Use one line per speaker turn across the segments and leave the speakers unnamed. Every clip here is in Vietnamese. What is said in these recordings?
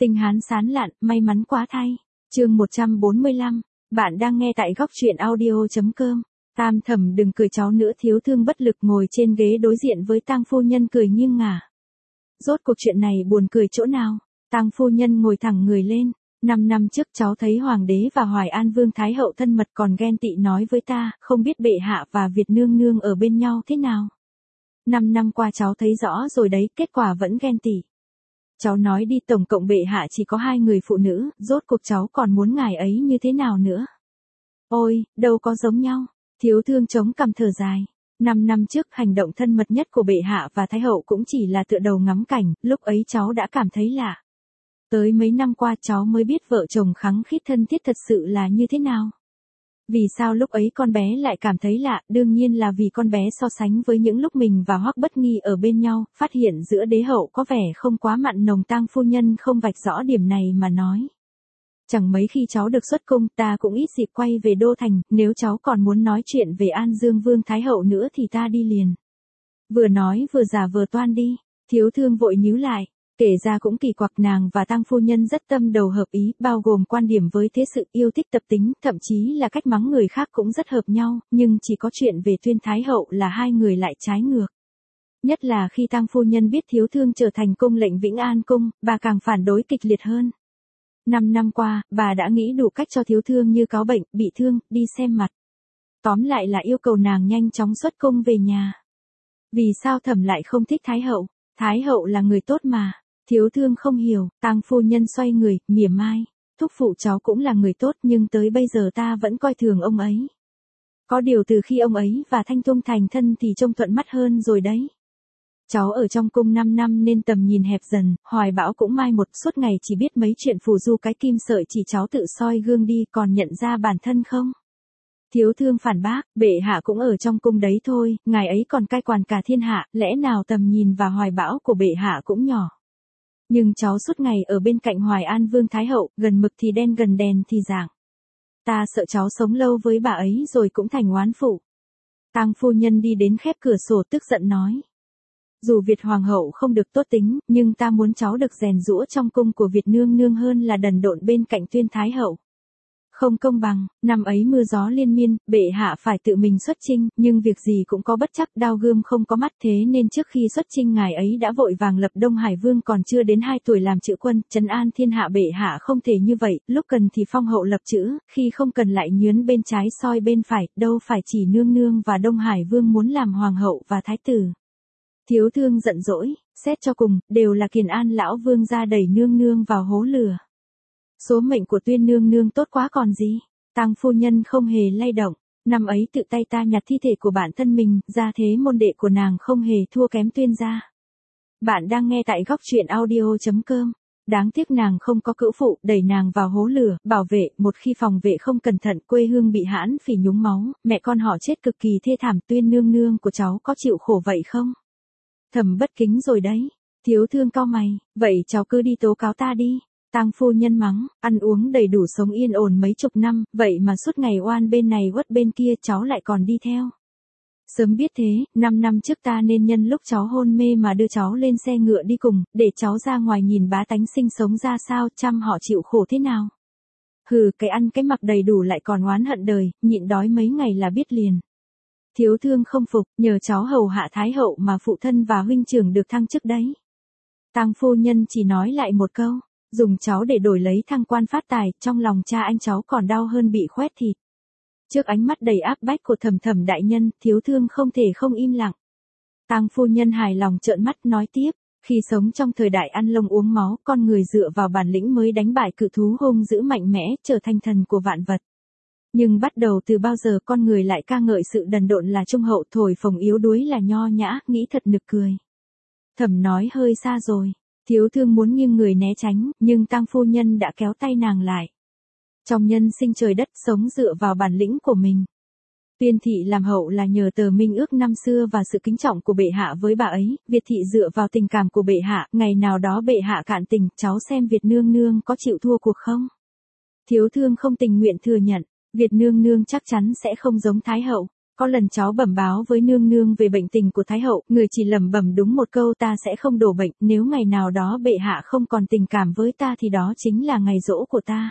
Tinh Hán sán lạn, may mắn quá thay. Chương 145. Bạn đang nghe tại góc truyện audio.com. Tam Thẩm đừng cười cháu nữa, Thiếu Thương bất lực ngồi trên ghế đối diện với Tang phu nhân cười nghiêng ngả. Rốt cuộc chuyện này buồn cười chỗ nào? Tang phu nhân ngồi thẳng người lên. 5 năm trước cháu thấy Hoàng đế và Hoài An Vương Thái hậu thân mật còn ghen tị nói với ta, không biết bệ hạ và Việt nương nương ở bên nhau thế nào. 5 năm qua cháu thấy rõ rồi đấy, kết quả vẫn ghen tị. Cháu nói đi, tổng cộng bệ hạ chỉ có 2 người phụ nữ, rốt cuộc cháu còn muốn ngài ấy như thế nào nữa? Ôi, đâu có giống nhau. Thiếu Thương chống cằm thở dài. 5 năm trước hành động thân mật nhất của bệ hạ và Thái hậu cũng chỉ là tựa đầu ngắm cảnh, lúc ấy cháu đã cảm thấy lạ. Tới mấy năm qua cháu mới biết vợ chồng khăng khít thân thiết thật sự là như thế nào. Vì sao lúc ấy con bé lại cảm thấy lạ? Đương nhiên là vì con bé so sánh với những lúc mình và Hoắc Bất Nghi ở bên nhau, phát hiện giữa đế hậu có vẻ không quá mặn nồng. Tang phu nhân không vạch rõ điểm này mà nói. Chẳng mấy khi cháu được xuất cung, ta cũng ít dịp quay về đô thành, nếu cháu còn muốn nói chuyện về An Dương Vương Thái hậu nữa thì ta đi liền. Vừa nói vừa giả vờ toan đi. Thiếu Thương vội nhíu lại. Kể ra cũng kỳ quặc, nàng và Tang phu nhân rất tâm đầu hợp ý, bao gồm quan điểm với thế sự, yêu thích tập tính, thậm chí là cách mắng người khác cũng rất hợp nhau, nhưng chỉ có chuyện về Tuyên Thái hậu là hai người lại trái ngược. Nhất là khi Tang phu nhân biết Thiếu Thương trở thành cung lệnh Vĩnh An cung, bà càng phản đối kịch liệt hơn. 5 năm qua, bà đã nghĩ đủ cách cho Thiếu Thương như cáo bệnh, bị thương, đi xem mặt. Tóm lại là yêu cầu nàng nhanh chóng xuất cung về nhà. Vì sao Thẩm lại không thích Thái hậu? Thái hậu là người tốt mà. Thiếu Thương không hiểu. Tang phu nhân xoay người, mỉa mai. Thúc phụ cháu cũng là người tốt, nhưng tới bây giờ ta vẫn coi thường ông ấy. Có điều từ khi ông ấy và Thanh Tung thành thân thì trông thuận mắt hơn rồi đấy. Cháu ở trong cung 5 năm nên tầm nhìn hẹp dần, hoài bão cũng mai một, suốt ngày chỉ biết mấy chuyện phù du cái kim sợi chỉ, cháu tự soi gương đi, còn nhận ra bản thân không? Thiếu Thương phản bác, bệ hạ cũng ở trong cung đấy thôi, ngài ấy còn cai quản cả thiên hạ, lẽ nào tầm nhìn và hoài bão của bệ hạ cũng nhỏ. Nhưng cháu suốt ngày ở bên cạnh Hoài An Vương Thái hậu, gần mực thì đen gần đèn thì rạng. Ta sợ cháu sống lâu với bà ấy rồi cũng thành oán phụ. Tang phu nhân đi đến khép cửa sổ tức giận nói. Dù Việt Hoàng hậu không được tốt tính, nhưng ta muốn cháu được rèn giũa trong cung của Việt nương nương hơn là đần độn bên cạnh Tuyên Thái hậu. Không công bằng, năm ấy mưa gió liên miên, bệ hạ phải tự mình xuất chinh, nhưng việc gì cũng có bất trắc, đao gươm không có mắt, thế nên trước khi xuất chinh ngài ấy đã vội vàng lập Đông Hải Vương còn chưa đến 2 tuổi làm chữ quân, trấn an thiên hạ. Bệ hạ không thể như vậy, lúc cần thì phong hậu lập chữ, khi không cần lại nhướn bên trái soi bên phải, đâu phải chỉ nương nương và Đông Hải Vương muốn làm hoàng hậu và thái tử. Thiếu Thương giận dỗi, xét cho cùng, đều là Kiền An lão vương gia đẩy nương nương vào hố lửa. Số mệnh của Tuyên nương nương tốt quá còn gì. Tang phu nhân không hề lay động. Năm ấy tự tay ta nhặt thi thể của bản thân mình, gia thế môn đệ của nàng không hề thua kém Tuyên gia. Bạn đang nghe tại góc truyện audio.com. Đáng tiếc nàng không có cữu phụ, đẩy nàng vào hố lửa, bảo vệ, một khi phòng vệ không cẩn thận, quê hương bị hãn phỉ nhúng máu, mẹ con họ chết cực kỳ thê thảm. Tuyên nương nương của cháu có chịu khổ vậy không? Thầm bất kính rồi đấy. Thiếu Thương cau mày, vậy cháu cứ đi tố cáo ta đi. Tang phu nhân mắng, ăn uống đầy đủ sống yên ổn mấy chục năm, vậy mà suốt ngày oan bên này uất bên kia, cháu lại còn đi theo. Sớm biết thế, 5 năm trước ta nên nhân lúc cháu hôn mê mà đưa cháu lên xe ngựa đi cùng, để cháu ra ngoài nhìn bá tánh sinh sống ra sao, chăm họ chịu khổ thế nào. Hừ, cái ăn cái mặc đầy đủ lại còn oán hận đời, nhịn đói mấy ngày là biết liền. Thiếu Thương không phục, nhờ cháu hầu hạ Thái hậu mà phụ thân và huynh trưởng được thăng chức đấy. Tang phu nhân chỉ nói lại một câu. Dùng cháu để đổi lấy thăng quan phát tài, trong lòng cha anh cháu còn đau hơn bị khoét thịt. Trước ánh mắt đầy áp bách của Thẩm đại nhân, Thiếu Thương không thể không im lặng. Tang phu nhân hài lòng trợn mắt nói tiếp, khi sống trong thời đại ăn lông uống máu, con người dựa vào bản lĩnh mới đánh bại cự thú hung dữ mạnh mẽ, trở thành thần của vạn vật. Nhưng bắt đầu từ bao giờ con người lại ca ngợi sự đần độn là trung hậu, thổi phồng yếu đuối là nho nhã, nghĩ thật nực cười. Thẩm nói hơi xa rồi. Thiếu Thương muốn nghiêng người né tránh, nhưng Tang phu nhân đã kéo tay nàng lại. Trong nhân sinh trời đất, sống dựa vào bản lĩnh của mình. Tuyên thị làm hậu là nhờ tờ minh ước năm xưa và sự kính trọng của bệ hạ với bà ấy. Việt thị dựa vào tình cảm của bệ hạ, ngày nào đó bệ hạ cạn tình, cháu xem Việt nương nương có chịu thua cuộc không? Thiếu Thương không tình nguyện thừa nhận, Việt nương nương chắc chắn sẽ không giống Thái hậu. Có lần cháu bẩm báo với nương nương về bệnh tình của Thái hậu, người chỉ lẩm bẩm đúng một câu ta sẽ không đổ bệnh, nếu ngày nào đó bệ hạ không còn tình cảm với ta thì đó chính là ngày giỗ của ta.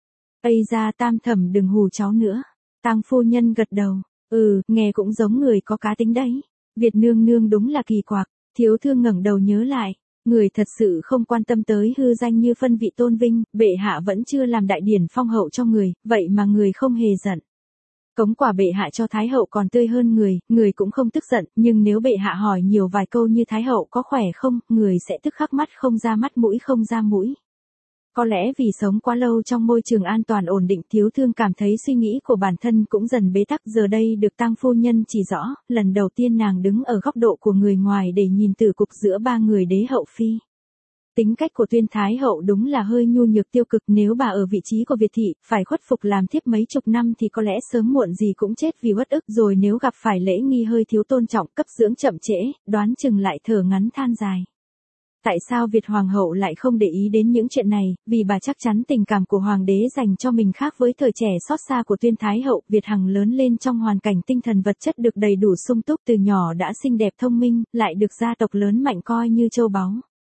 Ây ra Tam Thẩm đừng hù cháu nữa. Tang phu nhân gật đầu, nghe cũng giống người có cá tính đấy. Việt nương nương đúng là kỳ quặc. Thiếu thương ngẩng đầu nhớ lại, người thật sự không quan tâm tới hư danh như phân vị tôn vinh, bệ hạ vẫn chưa làm đại điển phong hậu cho người, vậy mà người không hề giận. Cống quả bệ hạ cho Thái hậu còn tươi hơn người cũng không tức giận, nhưng nếu bệ hạ hỏi nhiều vài câu như Thái hậu có khỏe không, người sẽ tức khắc mắt không ra mắt mũi không ra mũi. Có lẽ vì sống quá lâu trong môi trường an toàn ổn định, thiếu thương cảm thấy suy nghĩ của bản thân cũng dần bế tắc, giờ đây được Tang phu nhân chỉ rõ, lần đầu tiên nàng đứng ở góc độ của người ngoài để nhìn tử cục giữa ba người đế hậu phi. Tính cách của Tuyên Thái hậu đúng là hơi nhu nhược tiêu cực, nếu bà ở vị trí của Việt thị, phải khuất phục làm thiếp mấy chục năm thì có lẽ sớm muộn gì cũng chết vì uất ức, rồi nếu gặp phải lễ nghi hơi thiếu tôn trọng, cấp dưỡng chậm trễ, đoán chừng lại thở ngắn than dài. Tại sao Việt Hoàng hậu lại không để ý đến những chuyện này, vì bà chắc chắn tình cảm của Hoàng đế dành cho mình khác với thời trẻ xót xa của Tuyên Thái hậu. Việt Hằng lớn lên trong hoàn cảnh tinh thần vật chất được đầy đủ sung túc, từ nhỏ đã xinh đẹp thông minh, lại được gia tộc lớn mạnh coi như châu báu.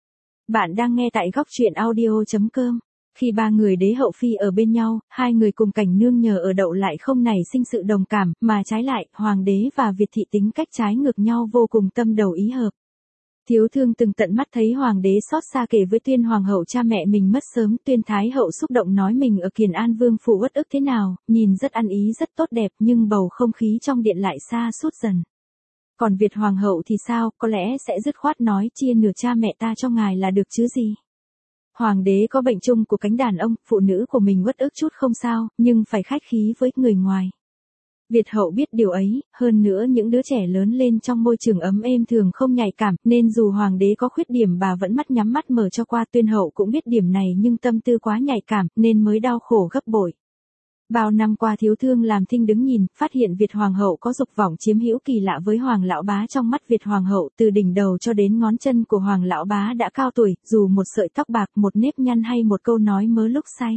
Bạn đang nghe tại góc truyện audio.com. Khi ba người đế hậu phi ở bên nhau, hai người cùng cảnh nương nhờ ở đậu lại không nảy sinh sự đồng cảm, mà trái lại, Hoàng đế và Việt thị tính cách trái ngược nhau vô cùng tâm đầu ý hợp. Thiếu thương từng tận mắt thấy Hoàng đế xót xa kể với Tuyên Hoàng hậu cha mẹ mình mất sớm, Tuyên Thái hậu xúc động nói mình ở Kiền An Vương phủ uất ức thế nào, nhìn rất ăn ý rất tốt đẹp, nhưng bầu không khí trong điện lại xa sút dần. Còn Việt Hoàng hậu thì sao, có lẽ sẽ dứt khoát nói chia nửa cha mẹ ta cho ngài là được chứ gì. Hoàng đế có bệnh chung của cánh đàn ông, phụ nữ của mình uất ức chút không sao, nhưng phải khách khí với người ngoài. Việt hậu biết điều ấy, hơn nữa những đứa trẻ lớn lên trong môi trường ấm êm thường không nhạy cảm, nên dù Hoàng đế có khuyết điểm bà vẫn mắt nhắm mắt mở cho qua. Tuyên hậu cũng biết điểm này nhưng tâm tư quá nhạy cảm, nên mới đau khổ gấp bội. Bao năm qua thiếu thương làm thinh đứng nhìn, phát hiện Việt Hoàng hậu có dục vọng chiếm hữu kỳ lạ với Hoàng lão bá. Trong mắt Việt Hoàng hậu, từ đỉnh đầu cho đến ngón chân của Hoàng lão bá đã cao tuổi, dù một sợi tóc bạc, một nếp nhăn hay một câu nói mớ lúc say,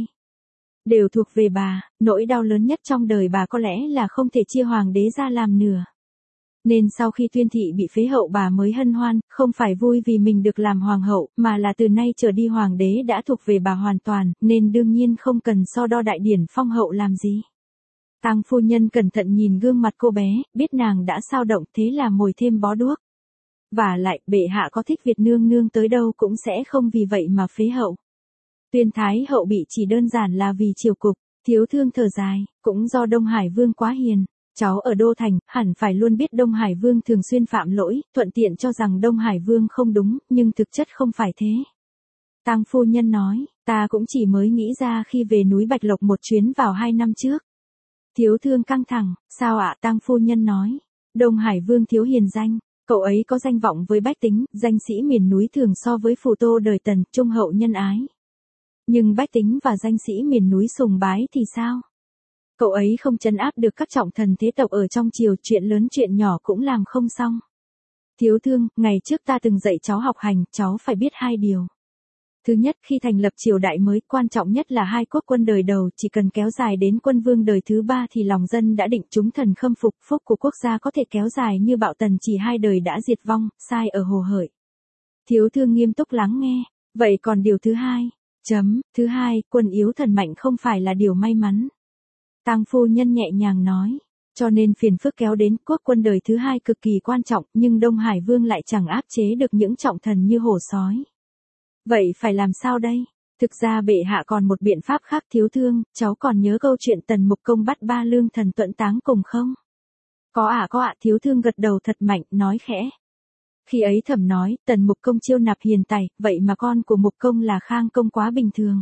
đều thuộc về bà. Nỗi đau lớn nhất trong đời bà có lẽ là không thể chia Hoàng đế ra làm nửa. Nên sau khi Tuyên thị bị phế hậu bà mới hân hoan, không phải vui vì mình được làm hoàng hậu, mà là từ nay trở đi Hoàng đế đã thuộc về bà hoàn toàn, nên đương nhiên không cần so đo đại điển phong hậu làm gì. Tang phu nhân cẩn thận nhìn gương mặt cô bé, biết nàng đã sao động, thế là mồi thêm bó đuốc. Và lại, bệ hạ có thích Việt nương nương tới đâu cũng sẽ không vì vậy mà phế hậu. Tuyên Thái hậu bị chỉ đơn giản là vì triều cục. Thiếu thương thở dài, cũng do Đông Hải Vương quá hiền. Cháu ở Đô Thành, hẳn phải luôn biết Đông Hải Vương thường xuyên phạm lỗi, thuận tiện cho rằng Đông Hải Vương không đúng, nhưng thực chất không phải thế. Tang phu nhân nói, ta cũng chỉ mới nghĩ ra khi về núi Bạch Lộc một chuyến vào 2 năm trước. Thiếu thương căng thẳng, sao ạ? Tang phu nhân nói, Đông Hải Vương thiếu hiền danh, cậu ấy có danh vọng với bách tính, danh sĩ miền núi thường so với phù tô đời Tần, trung hậu nhân ái. Nhưng bách tính và danh sĩ miền núi sùng bái thì sao? Cậu ấy không trấn áp được các trọng thần thế tộc ở trong triều, chuyện lớn chuyện nhỏ cũng làm không xong. Thiếu thương, ngày trước ta từng dạy cháu học hành, cháu phải biết 2 điều. Thứ nhất, khi thành lập triều đại mới, quan trọng nhất là 2 quốc quân đời đầu, chỉ cần kéo dài đến quân vương đời thứ 3 thì lòng dân đã định, chúng thần khâm phục, phúc của quốc gia có thể kéo dài như Bạo Tần chỉ 2 đời đã diệt vong, sai ở Hồ Hởi. Thiếu thương nghiêm túc lắng nghe, vậy còn điều thứ 2? Thứ 2, quân yếu thần mạnh không phải là điều may mắn. Tang phu nhân nhẹ nhàng nói, cho nên phiền phức kéo đến, quốc quân đời thứ 2 cực kỳ quan trọng, nhưng Đông Hải Vương lại chẳng áp chế được những trọng thần như hổ sói. Vậy phải làm sao đây? Thực ra bệ hạ còn một biện pháp khác. Thiếu thương, cháu còn nhớ câu chuyện Tần Mục Công bắt 3 lương thần Tuẫn Táng cùng không? Có ạ, thiếu thương gật đầu thật mạnh, nói khẽ. Khi ấy Thẩm nói, Tần Mục Công chiêu nạp hiền tài, vậy mà con của Mục Công là Khang Công quá bình thường.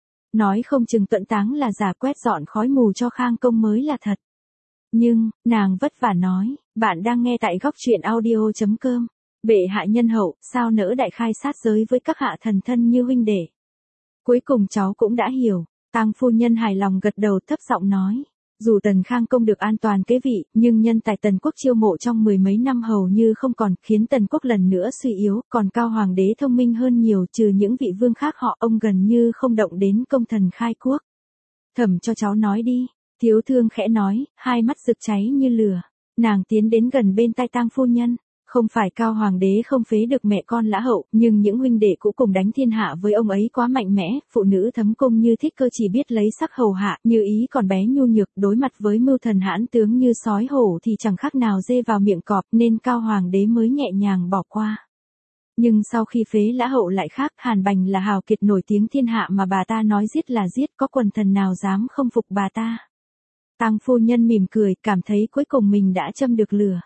Nói không chừng Tuẫn Táng là giả, quét dọn khói mù cho Khang Công mới là thật. Nhưng, nàng vất vả nói, bạn đang nghe tại góc truyện audio.com. Bệ hạ nhân hậu, sao nỡ đại khai sát giới với các hạ thần thân như huynh đệ. Cuối cùng cháu cũng đã hiểu. Tang phu nhân hài lòng gật đầu, thấp giọng nói. Dù Tần Khang Công được an toàn kế vị, nhưng nhân tài Tần quốc chiêu mộ trong 10 mấy năm hầu như không còn, khiến Tần quốc lần nữa suy yếu, còn Cao Hoàng đế thông minh hơn nhiều, trừ những vị vương khác họ, ông gần như không động đến công thần khai quốc. Thẩm cho cháu nói đi. Thiếu thương khẽ nói, hai mắt rực cháy như lửa. Nàng tiến đến gần bên tai tang phu nhân. Không phải Cao Hoàng đế không phế được mẹ con Lã Hậu, nhưng những huynh đệ cũ cùng đánh thiên hạ với ông ấy quá mạnh mẽ, phụ nữ thấm cung như Thích Cơ chỉ biết lấy sắc hầu hạ, Như Ý còn bé nhu nhược, đối mặt với mưu thần hãn tướng như sói hổ thì chẳng khác nào dê vào miệng cọp, nên Cao Hoàng đế mới nhẹ nhàng bỏ qua. Nhưng sau khi phế Lã Hậu lại khác, Hàn Bành là hào kiệt nổi tiếng thiên hạ mà bà ta nói giết là giết, có quần thần nào dám không phục bà ta. Tang phu nhân mỉm cười, cảm thấy cuối cùng mình đã châm được lửa.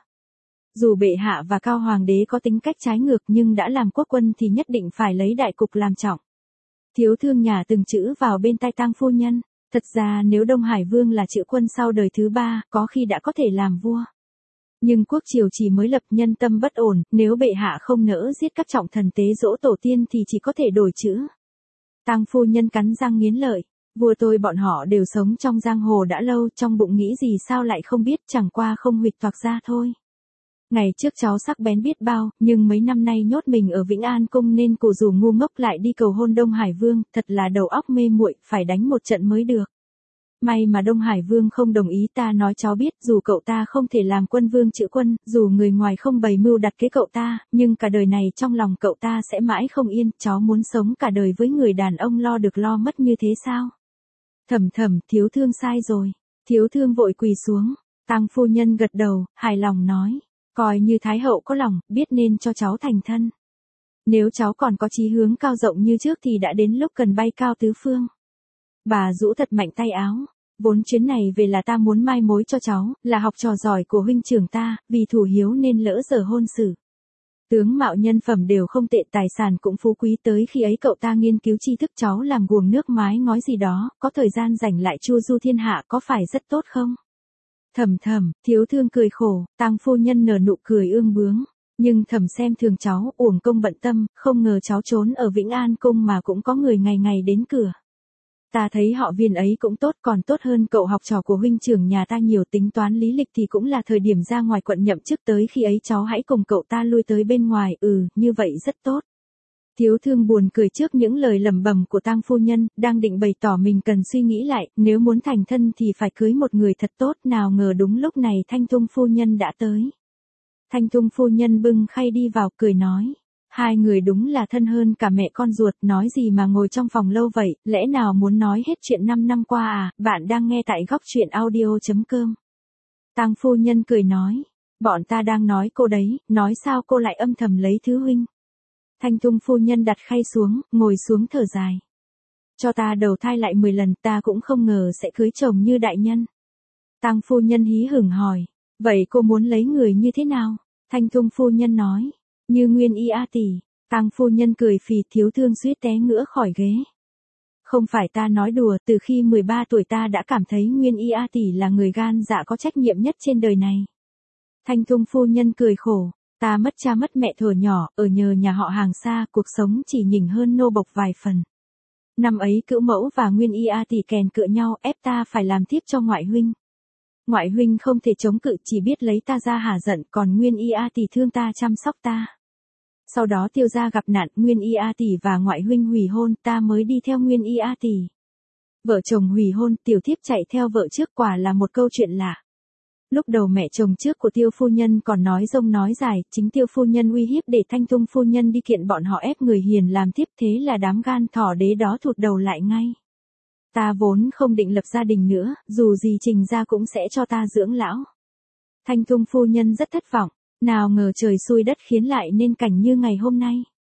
Dù bệ hạ và Cao Hoàng đế có tính cách trái ngược nhưng đã làm quốc quân thì nhất định phải lấy đại cục làm trọng. Thiếu thương nhà từng chữ vào bên tai tang phu nhân, thật ra nếu Đông Hải Vương là chữ quân sau đời thứ 3, có khi đã có thể làm vua. Nhưng quốc triều chỉ mới lập, nhân tâm bất ổn, nếu bệ hạ không nỡ giết các trọng thần tế dỗ tổ tiên thì chỉ có thể đổi chữ. Tang phu nhân cắn răng nghiến lợi, vua tôi bọn họ đều sống trong giang hồ đã lâu, trong bụng nghĩ gì sao lại không biết, chẳng qua không huỵch toạc ra thôi. Ngày trước cháu sắc bén biết bao, nhưng mấy năm nay nhốt mình ở Vĩnh An Cung nên cô dù ngu ngốc lại đi cầu hôn Đông Hải Vương, thật là đầu óc mê muội, phải đánh một trận mới được. May mà Đông Hải Vương không đồng ý, ta nói cháu biết, dù cậu ta không thể làm quân vương chữ quân, dù người ngoài không bày mưu đặt kế cậu ta, nhưng cả đời này trong lòng cậu ta sẽ mãi không yên, cháu muốn sống cả đời với người đàn ông lo được lo mất như thế sao? Thầm, thiếu thương sai rồi. Thiếu thương vội quỳ xuống, tang phu nhân gật đầu, hài lòng nói. Coi như Thái hậu có lòng, biết nên cho cháu thành thân. Nếu cháu còn có chí hướng cao rộng như trước thì đã đến lúc cần bay cao tứ phương. Bà rũ thật mạnh tay áo. Vốn chuyến này về là ta muốn mai mối cho cháu, là học trò giỏi của huynh trưởng ta, vì thủ hiếu nên lỡ giờ hôn sự. Tướng mạo nhân phẩm đều không tệ, tài sản cũng phú quý, tới khi ấy cậu ta nghiên cứu tri thức, cháu làm guồng nước mái ngói gì đó, có thời gian rảnh lại chu du thiên hạ, có phải rất tốt không? Thầm, thiếu thương cười khổ, tang phu nhân nở nụ cười ương bướng. Nhưng thầm xem thường cháu, uổng công bận tâm, không ngờ cháu trốn ở Vĩnh An Cung mà cũng có người ngày ngày đến cửa. Ta thấy họ Viên ấy cũng tốt, còn tốt hơn cậu học trò của huynh trưởng nhà ta nhiều, tính toán lý lịch thì cũng là thời điểm ra ngoài quận nhậm chức, tới khi ấy cháu hãy cùng cậu ta lui tới bên ngoài, như vậy rất tốt. Thiếu thương buồn cười trước những lời lẩm bẩm của tang phu nhân, đang định bày tỏ mình cần suy nghĩ lại, nếu muốn thành thân thì phải cưới một người thật tốt, nào ngờ đúng lúc này Thanh Tung phu nhân đã tới. Thanh Tung phu nhân bưng khay đi vào, cười nói. Hai người đúng là thân hơn cả mẹ con ruột, nói gì mà ngồi trong phòng lâu vậy, lẽ nào muốn nói hết chuyện 5 năm qua à? Bạn đang nghe tại góc truyện audio.com. Tang phu nhân cười nói, bọn ta đang nói cô đấy, nói sao cô lại âm thầm lấy thứ huynh. Thanh Tung phu nhân đặt khay xuống, ngồi xuống thở dài. Cho ta đầu thai lại 10 lần, ta cũng không ngờ sẽ cưới chồng như đại nhân. Tang phu nhân hí hửng hỏi, vậy cô muốn lấy người như thế nào? Thanh Tung phu nhân nói, như Nguyên Y A tỷ. Tang phu nhân cười phì, thiếu thương suýt té ngửa khỏi ghế. Không phải ta nói đùa, từ khi 13 tuổi ta đã cảm thấy Nguyên Y A tỷ là người gan dạ có trách nhiệm nhất trên đời này. Thanh Tung phu nhân cười khổ, ta mất cha mất mẹ thuở nhỏ, ở nhờ nhà họ hàng xa, cuộc sống chỉ nhỉnh hơn nô bộc vài phần. Năm ấy Cữu mẫu và Nguyên Y A tỷ kèn cựa nhau, ép ta phải làm thiếp cho ngoại huynh. Ngoại huynh không thể chống cự, chỉ biết lấy ta ra hả giận, còn Nguyên Y A tỷ thương ta chăm sóc ta. Sau đó Tiêu gia gặp nạn, Nguyên Y A tỷ và ngoại huynh hủy hôn, ta mới đi theo Nguyên Y A tỷ. Vợ chồng hủy hôn, tiểu thiếp chạy theo vợ trước, quả là một câu chuyện lạ. Lúc đầu mẹ chồng trước của Tiêu phu nhân còn nói rông nói dài, chính Tiêu phu nhân uy hiếp để Thanh Tung phu nhân đi kiện bọn họ ép người hiền làm thiếp, thế là đám gan thỏ đế đó thụt đầu lại ngay. Ta vốn không định lập gia đình nữa, dù gì Trình gia cũng sẽ cho ta dưỡng lão. Thanh Tung phu nhân rất thất vọng, nào ngờ trời xui đất khiến lại nên cảnh như ngày hôm nay.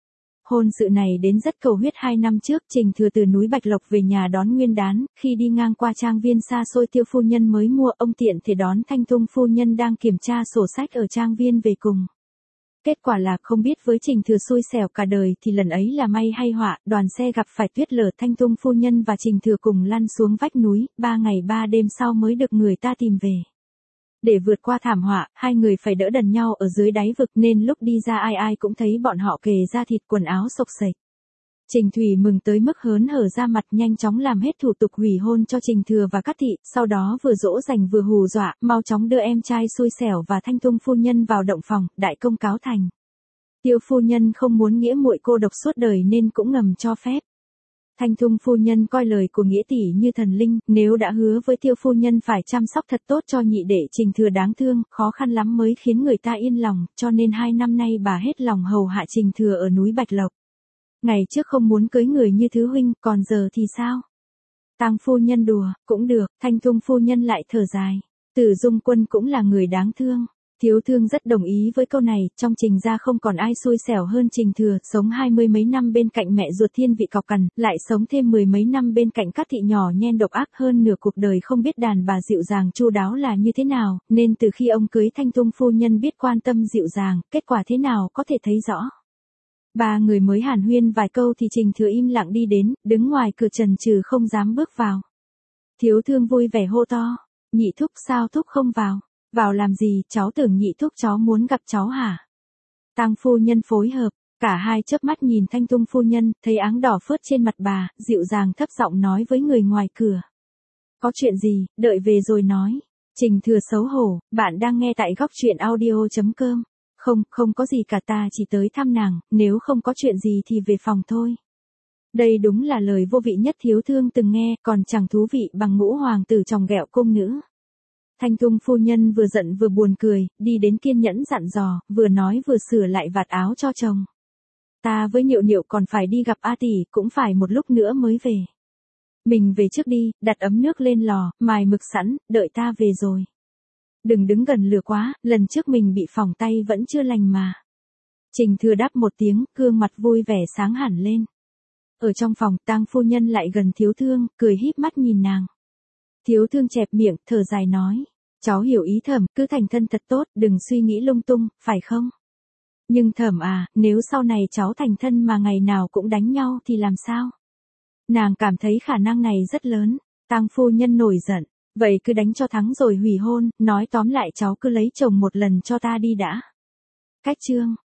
Hôn sự này đến rất cầu huyết. 2 năm trước, Trình Thừa từ núi Bạch Lộc về nhà đón Nguyên đán, khi đi ngang qua trang viên xa xôi Tiêu phu nhân mới mua, ông tiện thể đón Thanh Tung phu nhân đang kiểm tra sổ sách ở trang viên về cùng. Kết quả là không biết với Trình Thừa xui xẻo cả đời thì lần ấy là may hay họa, đoàn xe gặp phải tuyết lở, Thanh Tung phu nhân và Trình Thừa cùng lăn xuống vách núi, 3 ngày 3 đêm sau mới được người ta tìm về. Để vượt qua thảm họa, hai người phải đỡ đần nhau ở dưới đáy vực nên lúc đi ra ai ai cũng thấy bọn họ kề da thịt, quần áo xộc xệch. Trình Thủy mừng tới mức hớn hở ra mặt, nhanh chóng làm hết thủ tục hủy hôn cho Trình Thừa và Cát Thị, sau đó vừa dỗ dành vừa hù dọa, mau chóng đưa em trai xui xẻo và Thanh Tung phu nhân vào động phòng, đại công cáo thành. Tiêu phu nhân không muốn nghĩa muội cô độc suốt đời nên cũng ngầm cho phép. Thanh Thung phu nhân coi lời của nghĩa tỷ như thần linh, nếu đã hứa với Tiêu phu nhân phải chăm sóc thật tốt cho nhị đệ Trình Thừa đáng thương, khó khăn lắm mới khiến người ta yên lòng, cho nên 2 năm nay bà hết lòng hầu hạ Trình Thừa ở núi Bạch Lộc. Ngày trước không muốn cưới người như thứ huynh, còn giờ thì sao? Tang phu nhân đùa, cũng được, Thanh Thung phu nhân lại thở dài. Tử Dung Quân cũng là người đáng thương. Thiếu thương rất đồng ý với câu này, trong Trình gia không còn ai xui xẻo hơn Trình Thừa, sống 20 mấy năm bên cạnh mẹ ruột thiên vị cọc cằn, lại sống thêm 10 mấy năm bên cạnh các thị nhỏ nhen độc ác, hơn nửa cuộc đời không biết đàn bà dịu dàng chu đáo là như thế nào, nên từ khi ông cưới Thanh Thung phu nhân biết quan tâm dịu dàng, kết quả thế nào có thể thấy rõ. 3 người mới hàn huyên vài câu thì Trình Thừa im lặng đi đến, đứng ngoài cửa chần chừ không dám bước vào. Thiếu thương vui vẻ hô to, nhị thúc sao thúc không vào? Vào làm gì, cháu tưởng nhị thúc cháu muốn gặp cháu hả? Tang phu nhân phối hợp, cả hai chớp mắt nhìn Thanh Thung phu nhân, thấy áng đỏ phớt trên mặt bà, dịu dàng thấp giọng nói với người ngoài cửa. Có chuyện gì, đợi về rồi nói. Trình Thừa xấu hổ, bạn đang nghe tại góc truyện audio.com. Không có gì cả, ta chỉ tới thăm nàng, nếu không có chuyện gì thì về phòng thôi. Đây đúng là lời vô vị nhất thiếu thương từng nghe, còn chẳng thú vị bằng Ngũ hoàng tử chòng ghẹo cung nữ. Thanh Thung phu nhân vừa giận vừa buồn cười, đi đến kiên nhẫn dặn dò, vừa nói vừa sửa lại vạt áo cho chồng. Ta với Niệu Niệu còn phải đi gặp A tỷ, cũng phải một lúc nữa mới về. Mình về trước đi, đặt ấm nước lên lò, mài mực sẵn, đợi ta về rồi. Đừng đứng gần lửa quá, lần trước mình bị phỏng tay vẫn chưa lành mà. Trình Thừa đáp một tiếng, gương mặt vui vẻ sáng hẳn lên. Ở trong phòng, Tang phu nhân lại gần thiếu thương, cười híp mắt nhìn nàng. Thiếu thương chẹp miệng, thở dài nói. Cháu hiểu ý Thẩm, cứ thành thân thật tốt, đừng suy nghĩ lung tung, phải không? Nhưng Thẩm à, nếu sau này cháu thành thân mà ngày nào cũng đánh nhau thì làm sao? Nàng cảm thấy khả năng này rất lớn. Tang phu nhân nổi giận. Vậy cứ đánh cho thắng rồi hủy hôn, nói tóm lại cháu cứ lấy chồng một lần cho ta đi đã. Cách chương.